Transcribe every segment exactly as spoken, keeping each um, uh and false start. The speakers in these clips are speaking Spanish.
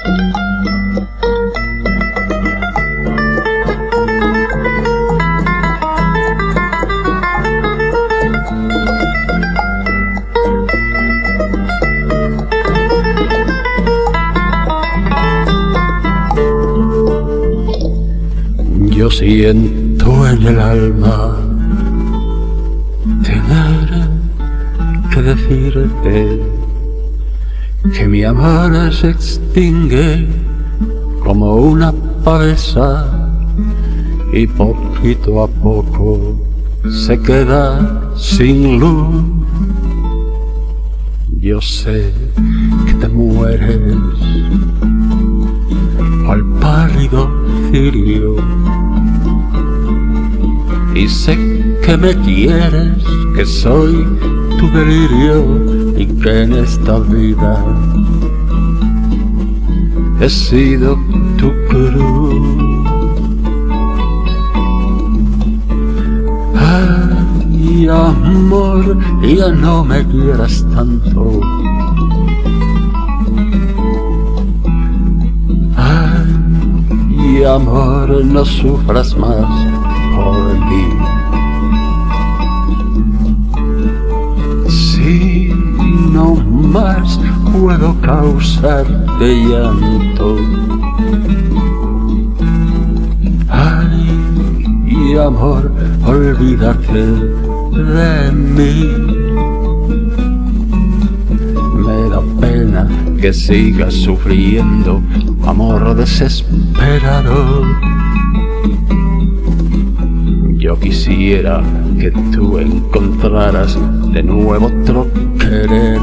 Yo siento en el alma tener que decirte que mi amor se extingue como una pavesa y poquito a poco se queda sin luz. Yo sé que te mueres al pálido cirio y sé que me quieres, que soy tu delirio y que en esta vida he sido tu cruz. Ay, amor, ya no me quieras tanto. Ay, amor, no sufras más por mí. Si no más puedo causarte llanto. Ay, amor, olvídate de mí. Me da pena que sigas sufriendo, amor desesperado. Yo quisiera que tú encontraras de nuevo otro querer,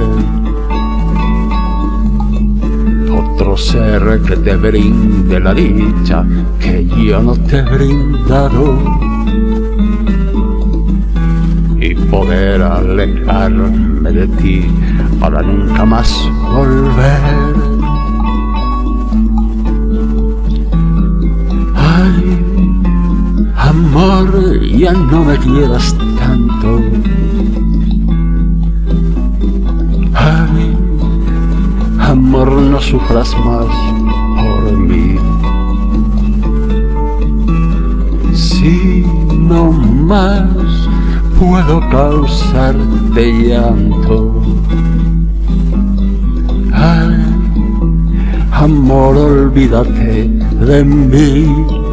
otro ser que te brinde la dicha que yo no te he brindado, y poder alejarme de ti para nunca más volver. Ay, amor, ya no me quieras tanto. Ay, amor, no sufras más por mí. Si no más puedo causarte llanto. Ay, amor, olvídate de mí.